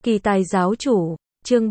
Kỳ tài giáo chủ, chương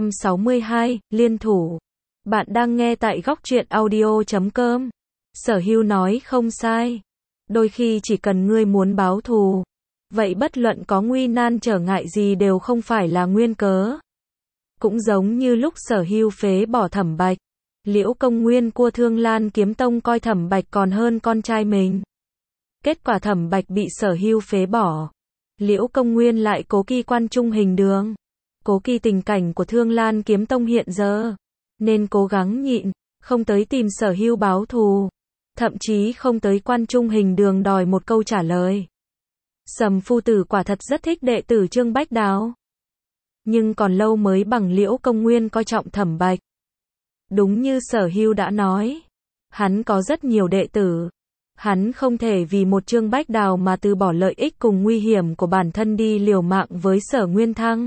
362, liên thủ. Bạn đang nghe tại góc truyện audio.com. Sở Hưu nói không sai. Đôi khi chỉ cần ngươi muốn báo thù, vậy bất luận có nguy nan trở ngại gì đều không phải là nguyên cớ. Cũng giống như lúc Sở Hưu phế bỏ Thẩm Bạch, Liễu Công Nguyên cua Thương Lan Kiếm Tông coi Thẩm Bạch còn hơn con trai mình. Kết quả Thẩm Bạch bị Sở Hưu phế bỏ, Liễu Công Nguyên lại cố kỳ Quan Trung Hình Đường, cố kỳ tình cảnh của Thương Lan Kiếm Tông hiện giờ, nên cố gắng nhịn, không tới tìm Sở Hưu báo thù, thậm chí không tới Quan Trung Hình Đường đòi một câu trả lời. Sầm phu tử quả thật rất thích đệ tử Trương Bách Đào, nhưng còn lâu mới bằng Liễu Công Nguyên coi trọng Thẩm Bạch. Đúng như Sở Hưu đã nói, hắn có rất nhiều đệ tử, hắn không thể vì một Trương Bách Đào mà từ bỏ lợi ích cùng nguy hiểm của bản thân đi liều mạng với Sở Nguyên Thăng.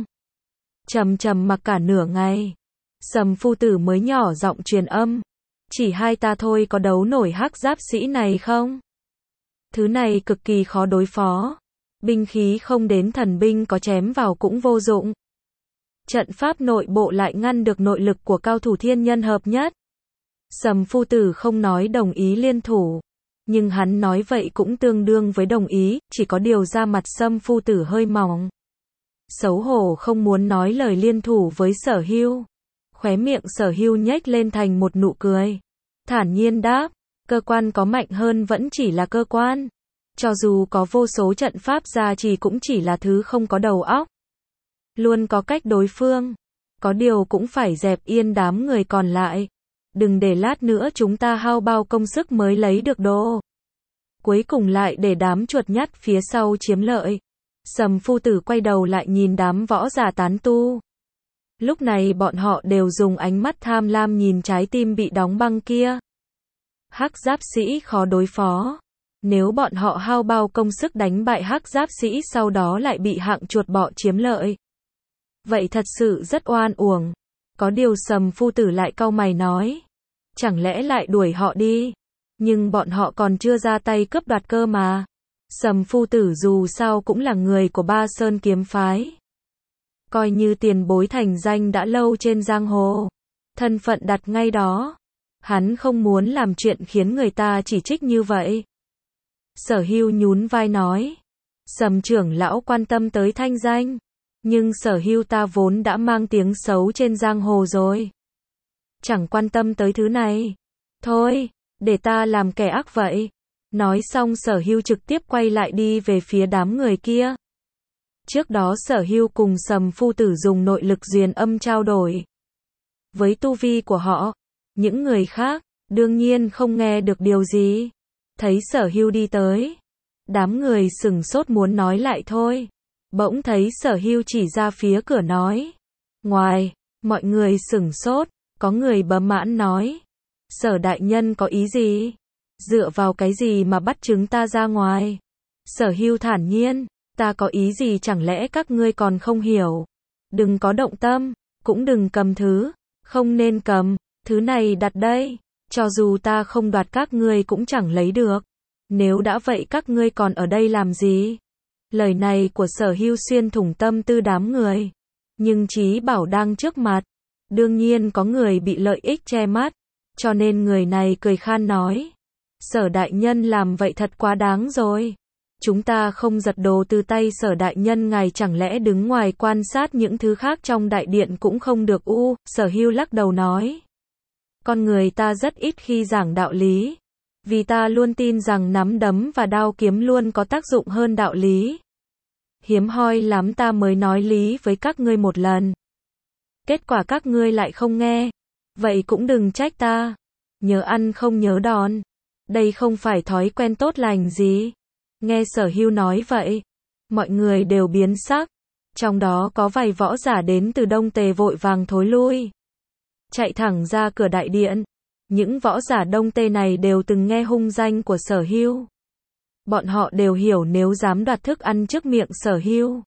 Trầm mặc cả nửa ngày, Sầm phu tử mới nhỏ giọng truyền âm, chỉ hai ta thôi có đấu nổi hắc giáp sĩ này không? Thứ này cực kỳ khó đối phó, binh khí không đến thần binh có chém vào cũng vô dụng. Trận pháp nội bộ lại ngăn được nội lực của cao thủ thiên nhân hợp nhất. Sầm phu tử không nói đồng ý liên thủ, nhưng hắn nói vậy cũng tương đương với đồng ý, chỉ có điều da mặt Sầm phu tử hơi mỏng. Xấu hổ không muốn nói lời liên thủ với Sở Hưu. Khóe miệng Sở Hưu nhếch lên thành một nụ cười, thản nhiên đáp, cơ quan có mạnh hơn vẫn chỉ là cơ quan. Cho dù có vô số trận pháp gia trì cũng chỉ là thứ không có đầu óc. Luôn có cách đối phương, có điều cũng phải dẹp yên đám người còn lại. Đừng để lát nữa chúng ta hao bao công sức mới lấy được đồ, cuối cùng lại để đám chuột nhắt phía sau chiếm lợi. Sầm phu tử quay đầu lại nhìn đám võ giả tán tu. Lúc này bọn họ đều dùng ánh mắt tham lam nhìn trái tim bị đóng băng kia. Hắc giáp sĩ khó đối phó. Nếu bọn họ hao bao công sức đánh bại hắc giáp sĩ sau đó lại bị hạng chuột bọ chiếm lợi, vậy thật sự rất oan uổng. Có điều Sầm phu tử lại cau mày nói, chẳng lẽ lại đuổi họ đi? Nhưng bọn họ còn chưa ra tay cướp đoạt cơ mà. Sầm phu tử dù sao cũng là người của Ba Sơn kiếm phái, coi như tiền bối thành danh đã lâu trên giang hồ, thân phận đặt ngay đó. Hắn không muốn làm chuyện khiến người ta chỉ trích như vậy. Sở Hưu nhún vai nói, Sầm trưởng lão quan tâm tới thanh danh, nhưng Sở Hưu ta vốn đã mang tiếng xấu trên giang hồ rồi, chẳng quan tâm tới thứ này. Thôi, để ta làm kẻ ác vậy. Nói xong Sở Hưu trực tiếp quay lại đi về phía đám người kia. Trước đó Sở Hưu cùng Sầm phu tử dùng nội lực duyên âm trao đổi. Với tu vi của họ, những người khác đương nhiên không nghe được điều gì. Thấy Sở Hưu đi tới, đám người sửng sốt muốn nói lại thôi. Bỗng thấy Sở Hưu chỉ ra phía cửa nói, ngoài. Mọi người sửng sốt, có người bấm mãn nói, Sở đại nhân có ý gì? Dựa vào cái gì mà bắt chúng ta ra ngoài? Sở Hưu thản nhiên, ta có ý gì chẳng lẽ các ngươi còn không hiểu? Đừng có động tâm, cũng đừng cầm thứ không nên cầm. Thứ này đặt đây, cho dù ta không đoạt các ngươi cũng chẳng lấy được. Nếu đã vậy các ngươi còn ở đây làm gì? Lời này của Sở Hưu xuyên thủng tâm tư đám người. Nhưng Chí Bảo đang trước mặt, đương nhiên có người bị lợi ích che mắt, cho nên người này cười khan nói, Sở đại nhân làm vậy thật quá đáng rồi. Chúng ta không giật đồ từ tay Sở đại nhân, ngài chẳng lẽ đứng ngoài quan sát những thứ khác trong đại điện cũng không được u? Sở Hưu lắc đầu nói, con người ta rất ít khi giảng đạo lý, vì ta luôn tin rằng nắm đấm và đao kiếm luôn có tác dụng hơn đạo lý. Hiếm hoi lắm ta mới nói lý với các ngươi một lần, kết quả các ngươi lại không nghe, vậy cũng đừng trách ta. Nhớ ăn không nhớ đòn, đây không phải thói quen tốt lành gì. Nghe Sở Hưu nói vậy, mọi người đều biến sắc, trong đó có vài võ giả đến từ Đông Tề vội vàng thối lui, chạy thẳng ra cửa đại điện. Những võ giả Đông Tề này đều từng nghe hung danh của Sở Hưu. Bọn họ đều hiểu nếu dám đoạt thức ăn trước miệng Sở Hưu,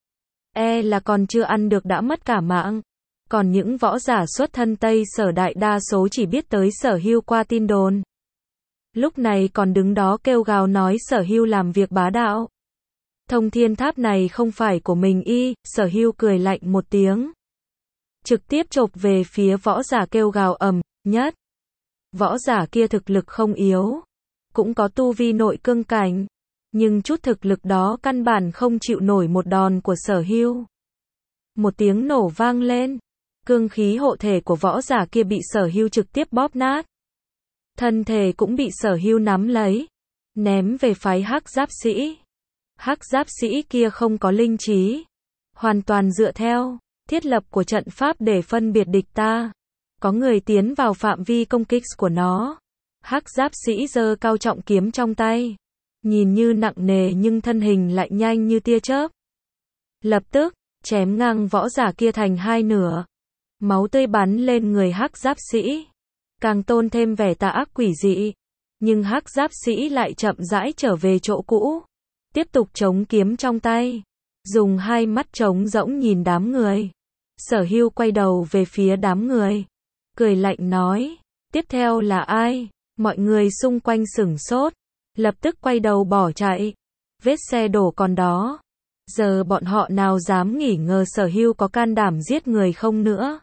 là còn chưa ăn được đã mất cả mạng. Còn những võ giả xuất thân Tây Sở đại đa số chỉ biết tới Sở Hưu qua tin đồn, lúc này còn đứng đó kêu gào nói Sở Hưu làm việc bá đạo. Thông thiên tháp này không phải của mình Sở Hưu cười lạnh một tiếng. Trực tiếp chộp về phía võ giả kêu gào ầm nhất. Võ giả kia thực lực không yếu. Cũng có tu vi nội cương cảnh. Nhưng chút thực lực đó căn bản không chịu nổi một đòn của Sở Hưu. Một tiếng nổ vang lên. Cương khí hộ thể của võ giả kia bị Sở Hưu trực tiếp bóp nát. Thân thể cũng bị Sở Hưu nắm lấy. Ném về phái Hắc Giáp Sĩ. Hắc Giáp Sĩ kia không có linh trí. Hoàn toàn dựa theo thiết lập của trận pháp để phân biệt địch ta. Có người tiến vào phạm vi công kích của nó. Hắc Giáp Sĩ giơ cao trọng kiếm trong tay. Nhìn như nặng nề nhưng thân hình lại nhanh như tia chớp. Lập tức, chém ngang võ giả kia thành hai nửa. Máu tươi bắn lên người Hắc Giáp Sĩ. Càng tôn thêm vẻ tà ác quỷ dị. Nhưng Hắc Giáp Sĩ lại chậm rãi trở về chỗ cũ. Tiếp tục chống kiếm trong tay. Dùng hai mắt trống rỗng nhìn đám người. Sở Hưu quay đầu về phía đám người. Cười lạnh nói. Tiếp theo là ai? Mọi người xung quanh sửng sốt. Lập tức quay đầu bỏ chạy. Vết xe đổ còn đó. Giờ bọn họ nào dám nghỉ ngờ Sở Hưu có can đảm giết người không nữa.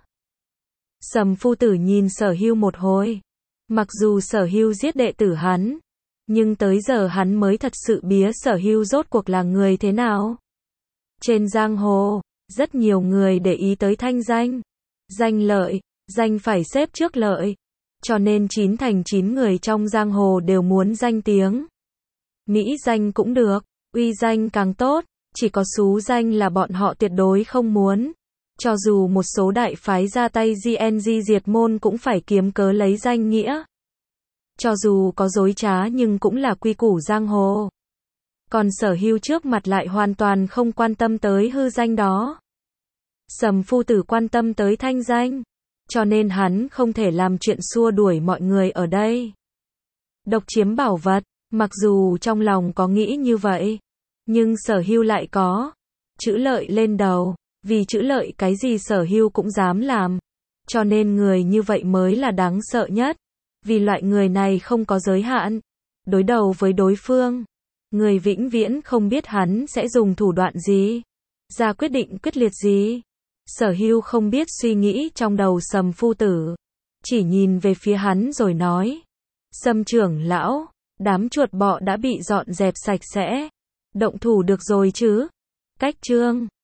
Sầm phu tử nhìn Sở Hưu một hồi. Mặc dù Sở Hưu giết đệ tử hắn. Nhưng tới giờ hắn mới thật sự bía Sở Hưu rốt cuộc là người thế nào. Trên giang hồ, rất nhiều người để ý tới thanh danh. Danh lợi, danh phải xếp trước lợi. Cho nên 9 thành 9 người trong giang hồ đều muốn danh tiếng. Mỹ danh cũng được, uy danh càng tốt, chỉ có xú danh là bọn họ tuyệt đối không muốn. Cho dù một số đại phái ra tay GNG diệt môn cũng phải kiếm cớ lấy danh nghĩa. Cho dù có dối trá nhưng cũng là quy củ giang hồ. Còn Sở Hưu trước mặt lại hoàn toàn không quan tâm tới hư danh đó. Sầm phu tử quan tâm tới thanh danh. Cho nên hắn không thể làm chuyện xua đuổi mọi người ở đây. Độc chiếm bảo vật, mặc dù trong lòng có nghĩ như vậy. Nhưng Sở Hưu lại có chữ lợi lên đầu. Vì chữ lợi cái gì Sở Hưu cũng dám làm. Cho nên người như vậy mới là đáng sợ nhất. Vì loại người này không có giới hạn. Đối đầu với đối phương. Người vĩnh viễn không biết hắn sẽ dùng thủ đoạn gì. Ra quyết định quyết liệt gì. Sở Hưu không biết suy nghĩ trong đầu Sầm phu tử. Chỉ nhìn về phía hắn rồi nói. Sầm trưởng lão, đám chuột bọ đã bị dọn dẹp sạch sẽ. Động thủ được rồi chứ. Cách chương